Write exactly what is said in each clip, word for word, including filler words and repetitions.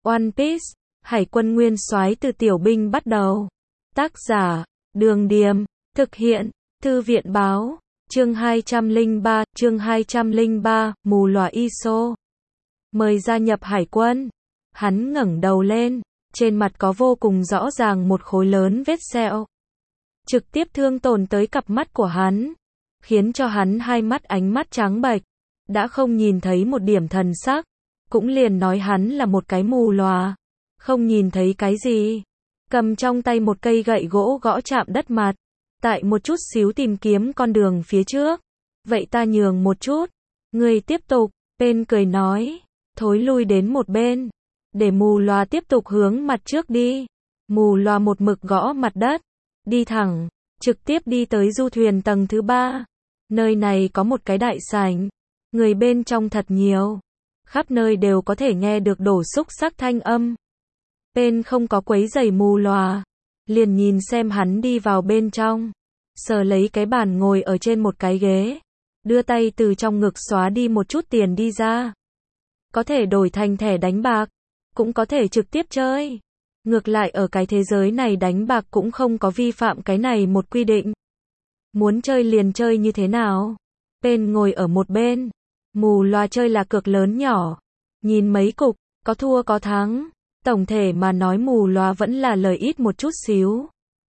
One Piece, Hải quân nguyên soái từ tiểu binh bắt đầu. Tác giả, Đường Điềm, thực hiện, Thư viện Báo, chương hai trăm lẻ ba, chương hai trăm lẻ ba, mù lòa Iso. Mời gia nhập hải quân. Hắn ngẩng đầu lên, trên mặt có vô cùng rõ ràng một khối lớn vết sẹo. Trực tiếp thương tổn tới cặp mắt của hắn, khiến cho hắn hai mắt ánh mắt trắng bệch, đã không nhìn thấy một điểm thần sắc, cũng liền nói hắn là một cái mù lòa, không nhìn thấy cái gì. Cầm trong tay một cây gậy gỗ gõ chạm đất mặt, tại một chút xíu tìm kiếm con đường phía trước. Vậy ta nhường một chút, người tiếp tục, bên cười nói, thối lui đến một bên, để mù lòa tiếp tục hướng mặt trước đi. Mù lòa một mực gõ mặt đất, đi thẳng, trực tiếp đi tới du thuyền tầng thứ ba. Nơi này có một cái đại sảnh, người bên trong thật nhiều, khắp nơi đều có thể nghe được đổ xúc sắc thanh âm. Bên không có quấy rầy mù lòa, liền nhìn xem hắn đi vào bên trong, sờ lấy cái bàn ngồi ở trên một cái ghế, đưa tay từ trong ngực xóa đi một chút tiền đi ra. Có thể đổi thành thẻ đánh bạc, cũng có thể trực tiếp chơi. Ngược lại ở cái thế giới này đánh bạc cũng không có vi phạm cái này một quy định. Muốn chơi liền chơi như thế nào? Bên ngồi ở một bên, mù loà chơi là cược lớn nhỏ, nhìn mấy cục, có thua có thắng. Tổng thể mà nói mù loà vẫn là lời ít một chút xíu.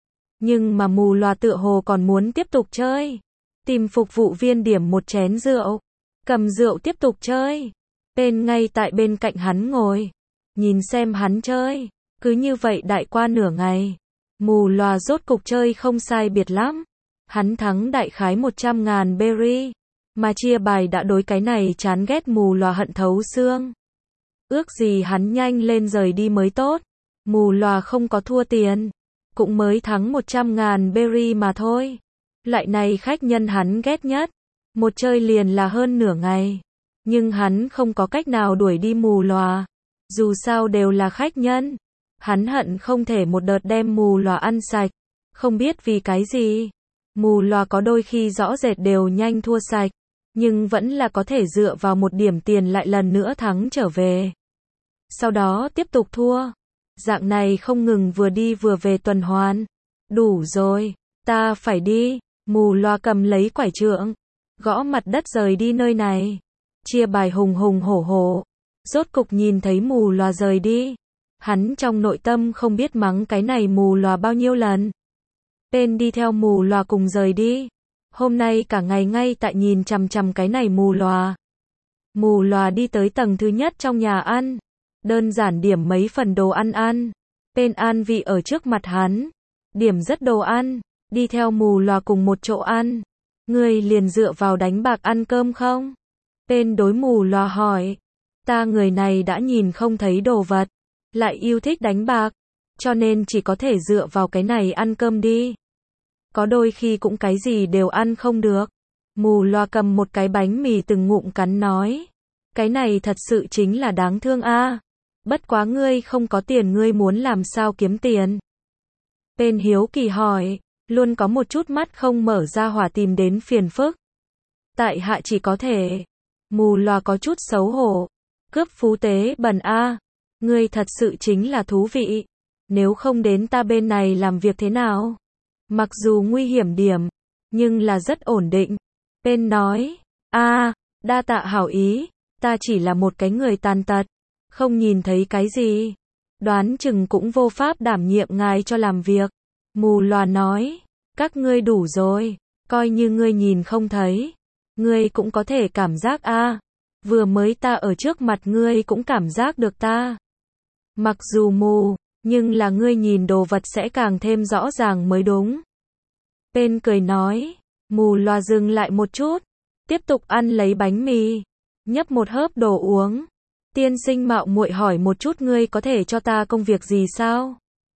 Nhưng mà mù loà tựa hồ còn muốn tiếp tục chơi. Tìm phục vụ viên điểm một chén rượu, cầm rượu tiếp tục chơi. Bên ngay tại bên cạnh hắn ngồi, nhìn xem hắn chơi. Cứ như vậy đại qua nửa ngày, mù loà rốt cục chơi không sai biệt lắm. Hắn thắng đại khái một trăm ngàn berry, mà chia bài đã đối cái này chán ghét mù loà hận thấu xương. Ước gì hắn nhanh lên rời đi mới tốt. Mù loà không có thua tiền, cũng mới thắng một trăm ngàn berry mà thôi. Loại này khách nhân hắn ghét nhất, một chơi liền là hơn nửa ngày. Nhưng hắn không có cách nào đuổi đi mù loà, dù sao đều là khách nhân. Hắn hận không thể một đợt đem mù lòa ăn sạch. Không biết vì cái gì, mù lòa có đôi khi rõ rệt đều nhanh thua sạch, nhưng vẫn là có thể dựa vào một điểm tiền lại lần nữa thắng trở về. Sau đó tiếp tục thua. Dạng này không ngừng vừa đi vừa về tuần hoàn. Đủ rồi, ta phải đi. Mù lòa cầm lấy quải trượng, gõ mặt đất rời đi nơi này. Chia bài hùng hùng hổ hổ, rốt cục nhìn thấy mù lòa rời đi. Hắn trong nội tâm không biết mắng cái này mù lòa bao nhiêu lần. Bên đi theo mù lòa cùng rời đi. Hôm nay cả ngày ngay tại nhìn chằm chằm cái này mù lòa. Mù lòa đi tới tầng thứ nhất trong nhà ăn. Đơn giản điểm mấy phần đồ ăn ăn. Bên an vị ở trước mặt hắn. Điểm rất đồ ăn. Đi theo mù lòa cùng một chỗ ăn. Người liền dựa vào đánh bạc ăn cơm không? Bên đối mù lòa hỏi. Ta người này đã nhìn không thấy đồ vật, lại yêu thích đánh bạc, cho nên chỉ có thể dựa vào cái này ăn cơm đi. Có đôi khi cũng cái gì đều ăn không được. Mù loa cầm một cái bánh mì từng ngụm cắn nói. Cái này thật sự chính là đáng thương a. Bất quá ngươi không có tiền ngươi muốn làm sao kiếm tiền? Bên hiếu kỳ hỏi, luôn có một chút mắt không mở ra hỏa tìm đến phiền phức. Tại hạ chỉ có thể. Mù loa có chút xấu hổ. Cướp phú tế bần a. Ngươi thật sự chính là thú vị. Nếu không đến ta bên này làm việc thế nào? Mặc dù nguy hiểm điểm, nhưng là rất ổn định. Bên nói, a, đa tạ hảo ý, ta chỉ là một cái người tàn tật, không nhìn thấy cái gì. Đoán chừng cũng vô pháp đảm nhiệm ngài cho làm việc. Mù loà nói, các ngươi đủ rồi, coi như ngươi nhìn không thấy. Ngươi cũng có thể cảm giác a. Vừa mới ta ở trước mặt ngươi cũng cảm giác được ta. Mặc dù mù, nhưng là ngươi nhìn đồ vật sẽ càng thêm rõ ràng mới đúng. Bên cười nói, mù loà dừng lại một chút, tiếp tục ăn lấy bánh mì, nhấp một hớp đồ uống. Tiên sinh mạo muội hỏi một chút ngươi có thể cho ta công việc gì sao?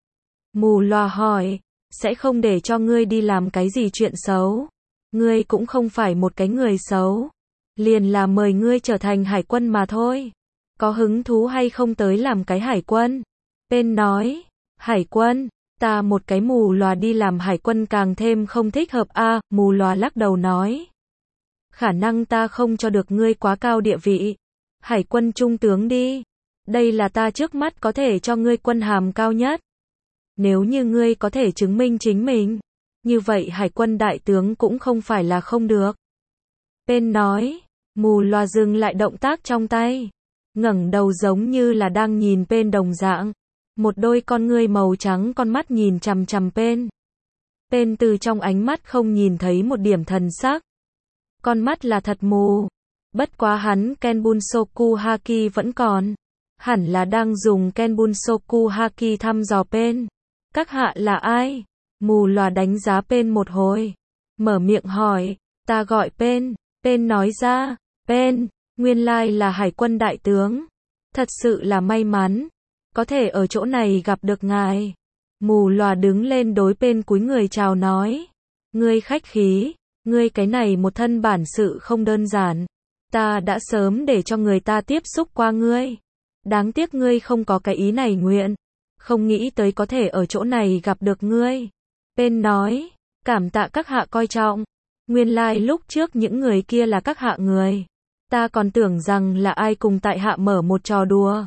Mù loà hỏi, sẽ không để cho ngươi đi làm cái gì chuyện xấu. Ngươi cũng không phải một cái người xấu. Liền là mời ngươi trở thành hải quân mà thôi. Có hứng thú hay không tới làm cái hải quân? Bên nói, hải quân, ta một cái mù lòa đi làm hải quân càng thêm không thích hợp a. À, mù lòa lắc đầu nói. Khả năng ta không cho được ngươi quá cao địa vị. Hải quân trung tướng đi. Đây là ta trước mắt có thể cho ngươi quân hàm cao nhất. Nếu như ngươi có thể chứng minh chính mình, như vậy hải quân đại tướng cũng không phải là không được. Pen nói, mù loà dừng lại động tác trong tay, ngẩng đầu giống như là đang nhìn Pen đồng dạng. Một đôi con ngươi màu trắng con mắt nhìn chằm chằm Pen. Pen từ trong ánh mắt không nhìn thấy một điểm thần sắc. Con mắt là thật mù. Bất quá hắn Kenbunsoku Haki vẫn còn. Hẳn là đang dùng Kenbunsoku Haki thăm dò Pen. Các hạ là ai? Mù lòa đánh giá Pen một hồi. Mở miệng hỏi, ta gọi Pen. Pen nói ra, Pen, nguyên lai là hải quân đại tướng. Thật sự là may mắn. Có thể ở chỗ này gặp được ngài. Mù lòa đứng lên đối Pen cúi người chào nói. Ngươi khách khí, ngươi cái này một thân bản sự không đơn giản. Ta đã sớm để cho người ta tiếp xúc qua ngươi. Đáng tiếc ngươi không có cái ý này nguyện. Không nghĩ tới có thể ở chỗ này gặp được ngươi. Pen nói, cảm tạ các hạ coi trọng. Nguyên lai lúc trước những người kia là các hạ người. Ta còn tưởng rằng là ai cùng tại hạ mở một trò đùa.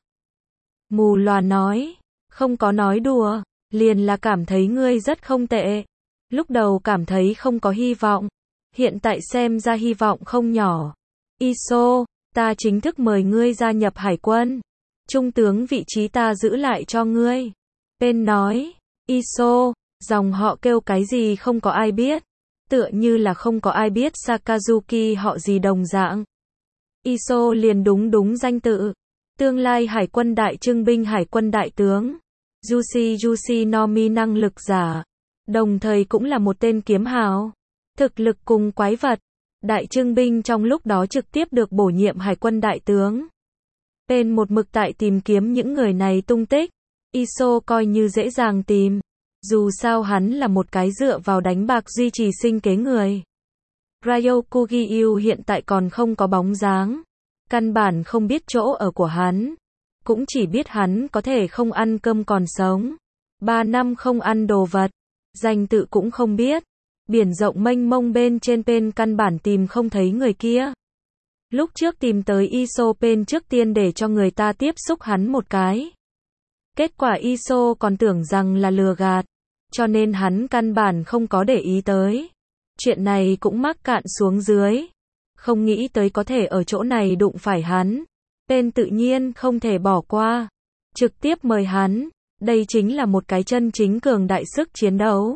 Mù lòa nói, không có nói đùa, liền là cảm thấy ngươi rất không tệ. Lúc đầu cảm thấy không có hy vọng, hiện tại xem ra hy vọng không nhỏ. Iso, ta chính thức mời ngươi gia nhập hải quân. Trung tướng vị trí ta giữ lại cho ngươi. Pen nói, Iso, dòng họ kêu cái gì không có ai biết. Tựa như là không có ai biết Sakazuki họ gì đồng dạng. Iso liền đúng đúng danh tự. Tương lai hải quân đại trưng binh hải quân đại tướng. Yushi Yushi Nomi năng lực giả. Đồng thời cũng là một tên kiếm hào. Thực lực cùng quái vật. Đại trưng binh trong lúc đó trực tiếp được bổ nhiệm hải quân đại tướng. Pen một mực tại tìm kiếm những người này tung tích. Iso coi như dễ dàng tìm. Dù sao hắn là một cái dựa vào đánh bạc duy trì sinh kế người. Ryokugyu hiện tại còn không có bóng dáng. Căn bản không biết chỗ ở của hắn. Cũng chỉ biết hắn có thể không ăn cơm còn sống. Ba năm không ăn đồ vật. Danh tự cũng không biết. Biển rộng mênh mông bên trên Pen căn bản tìm không thấy người kia. Lúc trước tìm tới Iso Pen trước tiên để cho người ta tiếp xúc hắn một cái. Kết quả Iso còn tưởng rằng là lừa gạt. Cho nên hắn căn bản không có để ý tới. Chuyện này cũng mắc cạn xuống dưới. Không nghĩ tới có thể ở chỗ này đụng phải hắn. Pen tự nhiên không thể bỏ qua. Trực tiếp mời hắn. Đây chính là một cái chân chính cường đại sức chiến đấu.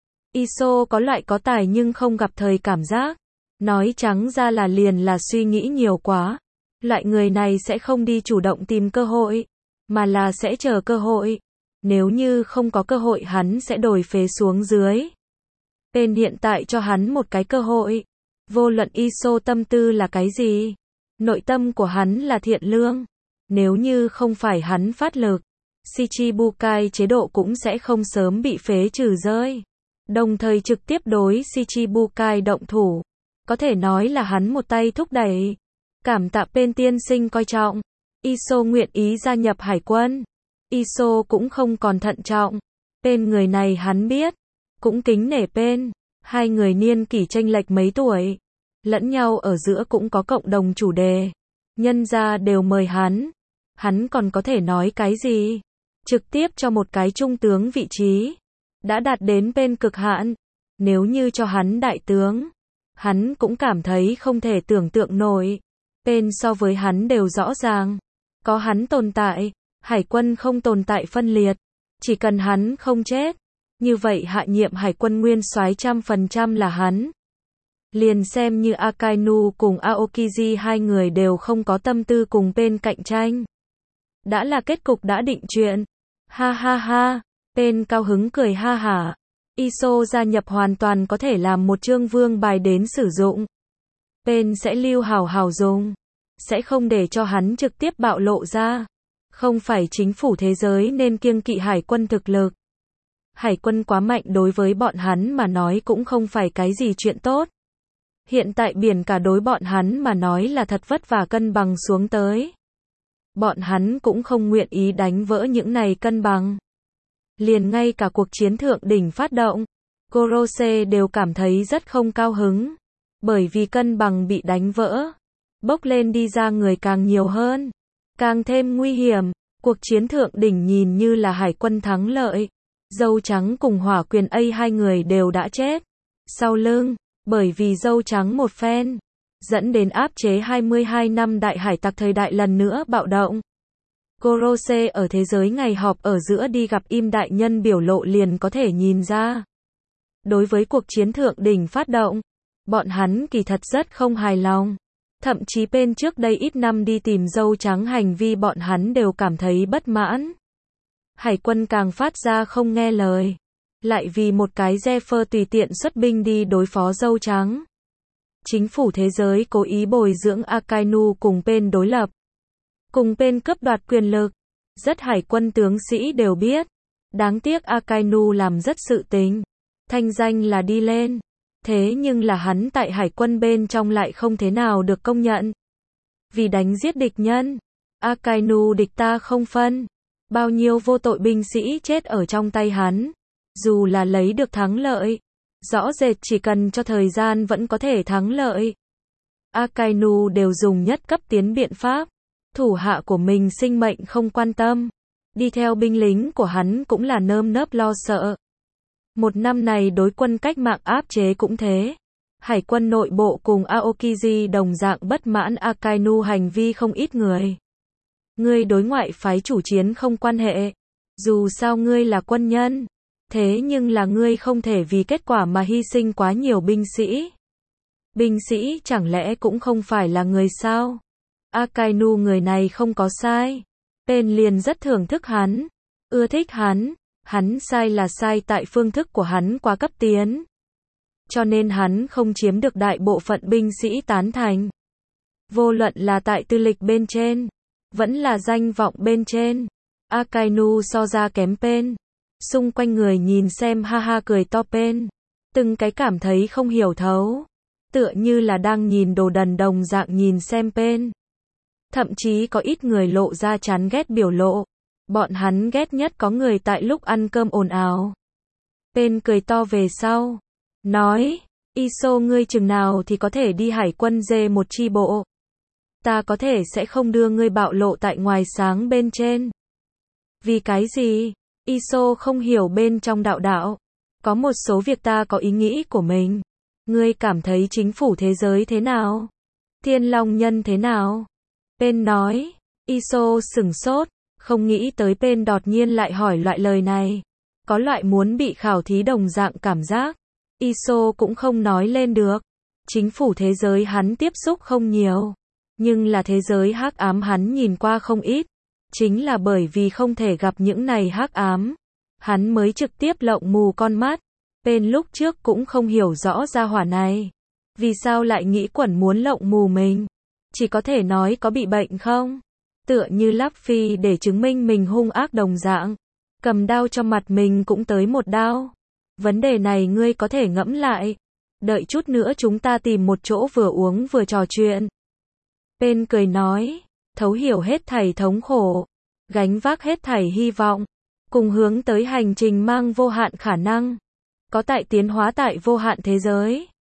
Iso có loại có tài nhưng không gặp thời cảm giác. Nói trắng ra là liền là suy nghĩ nhiều quá. Loại người này sẽ không đi chủ động tìm cơ hội. Mà là sẽ chờ cơ hội. Nếu như không có cơ hội hắn sẽ đổi phế xuống dưới. Pen hiện tại cho hắn một cái cơ hội. Vô luận Iso tâm tư là cái gì. Nội tâm của hắn là thiện lương. Nếu như không phải hắn phát lực. Shichibukai chế độ cũng sẽ không sớm bị phế trừ rơi. Đồng thời trực tiếp đối Shichibukai động thủ. Có thể nói là hắn một tay thúc đẩy. Cảm tạ Pen tiên sinh coi trọng. Iso nguyện ý gia nhập hải quân. Iso cũng không còn thận trọng. Pen người này hắn biết. Cũng kính nể Pen. Hai người niên kỷ chênh lệch mấy tuổi. Lẫn nhau ở giữa cũng có cộng đồng chủ đề. Nhân gia đều mời hắn. Hắn còn có thể nói cái gì? Trực tiếp cho một cái trung tướng vị trí. Đã đạt đến Pen cực hạn. Nếu như cho hắn đại tướng. Hắn cũng cảm thấy không thể tưởng tượng nổi. Pen so với hắn đều rõ ràng. Có hắn tồn tại. Hải quân không tồn tại phân liệt. Chỉ cần hắn không chết. Như vậy hạ nhiệm hải quân nguyên soái trăm phần trăm là hắn. Liền xem như Akainu cùng Aokiji hai người đều không có tâm tư cùng Pen cạnh tranh. Đã là kết cục đã định chuyện. Ha ha ha. Pen cao hứng cười ha hả. Iso gia nhập hoàn toàn có thể làm một chương vương bài đến sử dụng. Pen sẽ lưu hào hào dùng. Sẽ không để cho hắn trực tiếp bạo lộ ra. Không phải chính phủ thế giới nên kiêng kỵ hải quân thực lực. Hải quân quá mạnh đối với bọn hắn mà nói cũng không phải cái gì chuyện tốt. Hiện tại biển cả đối bọn hắn mà nói là thật vất vả cân bằng xuống tới. Bọn hắn cũng không nguyện ý đánh vỡ những này cân bằng. Liền ngay cả cuộc chiến thượng đỉnh phát động, Gorose đều cảm thấy rất không cao hứng. Bởi vì cân bằng bị đánh vỡ. Bốc lên đi ra người càng nhiều hơn. Càng thêm nguy hiểm. Cuộc chiến thượng đỉnh nhìn như là hải quân thắng lợi. Dâu trắng cùng hỏa quyền A hai người đều đã chết. Sau lưng, bởi vì dâu trắng một phen, dẫn đến áp chế hai mươi hai năm đại hải tặc thời đại lần nữa bạo động. Gorose ở thế giới ngày họp ở giữa đi gặp Im đại nhân biểu lộ liền có thể nhìn ra. Đối với cuộc chiến thượng đỉnh phát động, bọn hắn kỳ thật rất không hài lòng. Thậm chí bên trước đây ít năm đi tìm dâu trắng hành vi bọn hắn đều cảm thấy bất mãn. Hải quân càng phát ra không nghe lời. Lại vì một cái Zephyr tùy tiện xuất binh đi đối phó dâu trắng. Chính phủ thế giới cố ý bồi dưỡng Akainu cùng bên đối lập. Cùng bên cướp đoạt quyền lực. Rất hải quân tướng sĩ đều biết. Đáng tiếc Akainu làm rất sự tình. Thanh danh là đi lên. Thế nhưng là hắn tại hải quân bên trong lại không thế nào được công nhận. Vì đánh giết địch nhân. Akainu địch ta không phân. Bao nhiêu vô tội binh sĩ chết ở trong tay hắn. Dù là lấy được thắng lợi. Rõ rệt chỉ cần cho thời gian vẫn có thể thắng lợi. Akainu đều dùng nhất cấp tiến biện pháp. Thủ hạ của mình sinh mệnh không quan tâm. Đi theo binh lính của hắn cũng là nơm nớp lo sợ. Một năm này đối quân cách mạng áp chế cũng thế. Hải quân nội bộ cùng Aokiji đồng dạng bất mãn Akainu hành vi không ít người. Ngươi đối ngoại phái chủ chiến không quan hệ. Dù sao ngươi là quân nhân. Thế nhưng là ngươi không thể vì kết quả mà hy sinh quá nhiều binh sĩ. Binh sĩ chẳng lẽ cũng không phải là người sao? Akainu người này không có sai. Pen liền rất thưởng thức hắn. Ưa thích hắn. Hắn sai là sai tại phương thức của hắn quá cấp tiến. Cho nên hắn không chiếm được đại bộ phận binh sĩ tán thành. Vô luận là tại tư lịch bên trên. Vẫn là danh vọng bên trên. Akainu so ra kém Pen. Xung quanh người nhìn xem ha ha cười to Pen. Từng cái cảm thấy không hiểu thấu. Tựa như là đang nhìn đồ đần đồng dạng nhìn xem Pen. Thậm chí có ít người lộ ra chán ghét biểu lộ. Bọn hắn ghét nhất có người tại lúc ăn cơm ồn ào. Pen cười to về sau. Nói, Iso ngươi chừng nào thì có thể đi hải quân dê một chi bộ. Ta có thể sẽ không đưa ngươi bạo lộ tại ngoài sáng bên trên. Vì cái gì? Iso không hiểu bên trong đạo đạo. Có một số việc ta có ý nghĩ của mình. Ngươi cảm thấy chính phủ thế giới thế nào? Thiên Long nhân thế nào? Pen nói. Iso sửng sốt. Không nghĩ tới Pen đột nhiên lại hỏi loại lời này. Có loại muốn bị khảo thí đồng dạng cảm giác. Iso cũng không nói lên được. Chính phủ thế giới hắn tiếp xúc không nhiều. Nhưng là thế giới hắc ám hắn nhìn qua không ít. Chính là bởi vì không thể gặp những này hắc ám. Hắn mới trực tiếp lộng mù con mắt. Pen lúc trước cũng không hiểu rõ ra hỏa này. Vì sao lại nghĩ quẩn muốn lộng mù mình? Chỉ có thể nói có bị bệnh không? Tựa như Luffy để chứng minh mình hung ác đồng dạng. Cầm đao cho mặt mình cũng tới một đao. Vấn đề này ngươi có thể ngẫm lại. Đợi chút nữa chúng ta tìm một chỗ vừa uống vừa trò chuyện. Pen cười nói. Thấu hiểu hết thảy thống khổ. Gánh vác hết thảy hy vọng. Cùng hướng tới hành trình mang vô hạn khả năng. Có tại tiến hóa tại vô hạn thế giới.